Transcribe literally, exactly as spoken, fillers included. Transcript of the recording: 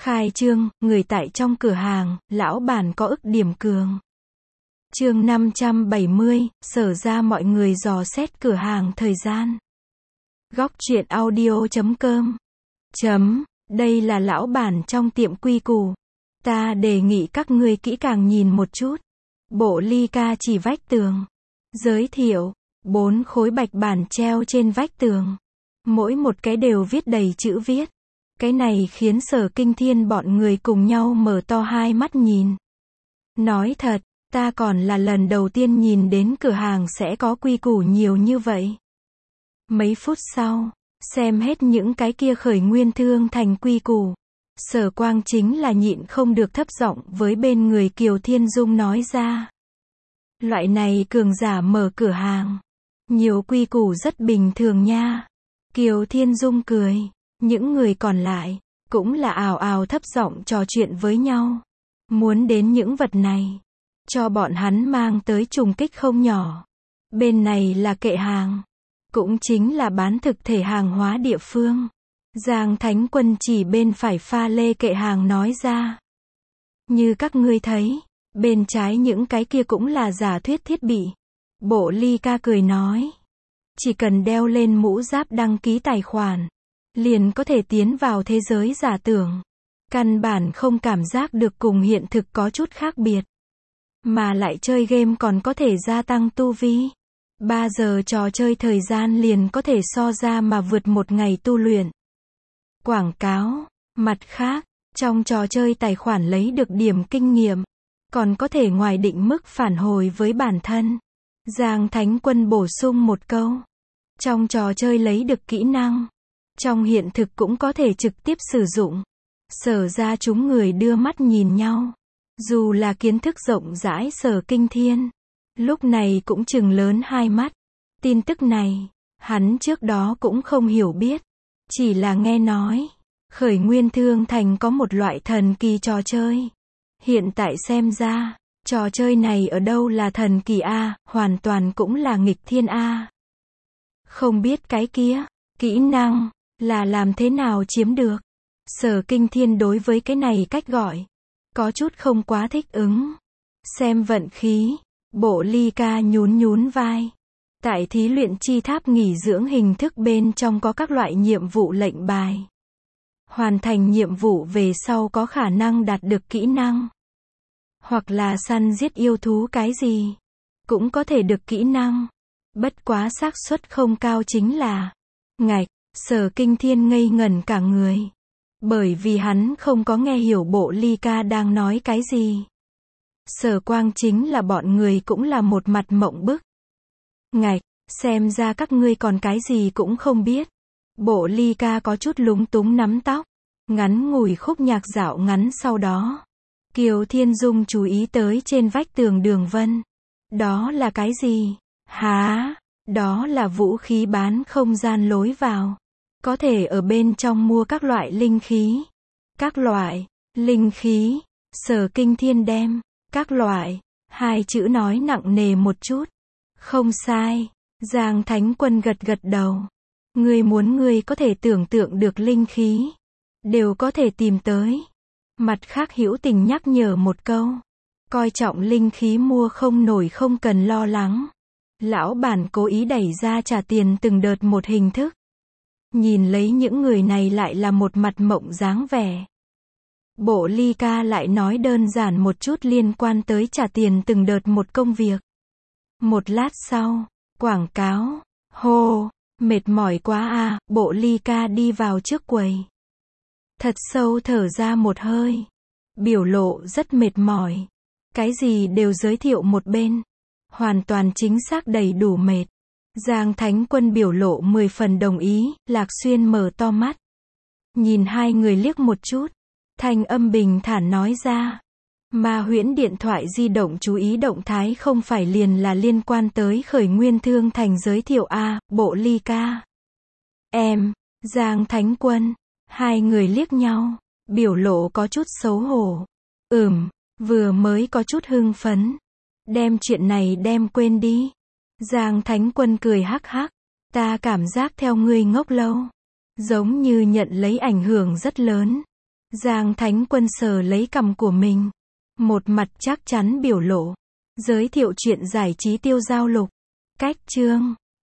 Khai trương, người tại trong cửa hàng, lão bản có ức điểm cường. Chương năm trăm bảy mươi, sở ra mọi người dò xét cửa hàng thời gian. Góc truyện audio chấm com. Chấm, đây là lão bản trong tiệm quy củ. Ta đề nghị các ngươi kỹ càng nhìn một chút. Bộ ly ca chỉ vách tường. Giới thiệu, bốn khối bạch bản treo trên vách tường. Mỗi một cái đều viết đầy chữ viết. Cái này khiến Sở Kinh Thiên bọn người cùng nhau mở to hai mắt nhìn. Nói thật, ta còn là lần đầu tiên nhìn đến cửa hàng sẽ có quy củ nhiều như vậy. Mấy phút sau, xem hết những cái kia khởi nguyên thương thành quy củ. Sở Quang chính là nhịn không được thấp giọng với bên người Kiều Thiên Dung nói ra. Loại này cường giả mở cửa hàng. Nhiều quy củ rất bình thường nha. Kiều Thiên Dung cười. Những người còn lại, cũng là ào ào thấp giọng trò chuyện với nhau. Muốn đến những vật này, cho bọn hắn mang tới trùng kích không nhỏ. Bên này là kệ hàng, cũng chính là bán thực thể hàng hóa địa phương. Giang Thánh Quân chỉ bên phải pha lê kệ hàng nói ra. Như các ngươi thấy, bên trái những cái kia cũng là giả thuyết thiết bị. Bộ ly ca cười nói. Chỉ cần đeo lên mũ giáp đăng ký tài khoản, liền có thể tiến vào thế giới giả tưởng. Căn bản không cảm giác được cùng hiện thực có chút khác biệt. Mà lại chơi game còn có thể gia tăng tu vi. ba giờ trò chơi thời gian liền có thể so ra mà vượt một ngày tu luyện. Quảng cáo. Mặt khác, trong trò chơi tài khoản lấy được điểm kinh nghiệm, còn có thể ngoài định mức phản hồi với bản thân. Giang Thánh Quân bổ sung một câu. Trong trò chơi lấy được kỹ năng, trong hiện thực cũng có thể trực tiếp sử dụng. Sở ra chúng người đưa mắt nhìn nhau. Dù là kiến thức rộng rãi Sở Kinh Thiên, lúc này cũng trừng lớn hai mắt. Tin tức này, hắn trước đó cũng không hiểu biết. Chỉ là nghe nói, khởi nguyên thương thành có một loại thần kỳ trò chơi. Hiện tại xem ra, trò chơi này ở đâu là thần kỳ A, hoàn toàn cũng là nghịch thiên A. Không biết cái kia, kỹ năng, là làm thế nào chiếm được. Sở Kinh Thiên đối với cái này cách gọi, có chút không quá thích ứng. Xem vận khí, bộ ly ca nhún nhún vai. Tại thí luyện chi tháp nghỉ dưỡng hình thức bên trong có các loại nhiệm vụ lệnh bài. Hoàn thành nhiệm vụ về sau có khả năng đạt được kỹ năng. Hoặc là săn giết yêu thú cái gì, cũng có thể được kỹ năng. Bất quá xác suất không cao chính là, ngạch, Sở Kinh Thiên ngây ngẩn cả người. Bởi vì hắn không có nghe hiểu bộ ly ca đang nói cái gì. Sở Quang chính là bọn người cũng là một mặt mộng bức. Ngạch, xem ra các ngươi còn cái gì cũng không biết. Bộ ly ca có chút lúng túng nắm tóc. Ngắn ngủi khúc nhạc dạo ngắn sau đó. Kiều Thiên Dung chú ý tới trên vách tường đường vân. Đó là cái gì? Hả? Đó là vũ khí bán không gian lối vào. Có thể ở bên trong mua các loại linh khí. Các loại, linh khí. Sở Kinh Thiên đem, các loại, hai chữ nói nặng nề một chút. Không sai. Giang Thánh Quân gật gật đầu. Ngươi muốn ngươi có thể tưởng tượng được linh khí, đều có thể tìm tới. Mặt khác hữu tình nhắc nhở một câu. Coi trọng linh khí mua không nổi không cần lo lắng. Lão bản cố ý đẩy ra trả tiền từng đợt một hình thức. Nhìn lấy những người này lại là một mặt mộng dáng vẻ. Bộ ly ca lại nói đơn giản một chút liên quan tới trả tiền từng đợt một công việc. Một lát sau, quảng cáo. Hô, mệt mỏi quá à, bộ ly ca đi vào trước quầy. Thật sâu thở ra một hơi. Biểu lộ rất mệt mỏi. Cái gì đều giới thiệu một bên. Hoàn toàn chính xác đầy đủ mệt. Giang Thánh Quân biểu lộ mười phần đồng ý, Lạc Xuyên mở to mắt. Nhìn hai người liếc một chút. Thanh âm bình thản nói ra. Ma huyễn điện thoại di động chú ý động thái không phải liền là liên quan tới khởi nguyên thương thành giới thiệu A, bộ ly ca. Em, Giang Thánh Quân. Hai người liếc nhau, biểu lộ có chút xấu hổ. Ừm, vừa mới có chút hưng phấn. Đem chuyện này đem quên đi. Giang Thánh Quân cười hắc hắc. Ta cảm giác theo ngươi ngốc lâu. Giống như nhận lấy ảnh hưởng rất lớn. Giang Thánh Quân sờ lấy cằm của mình. Một mặt chắc chắn biểu lộ. Giới thiệu chuyện giải trí tiêu giao lục. Cách chương.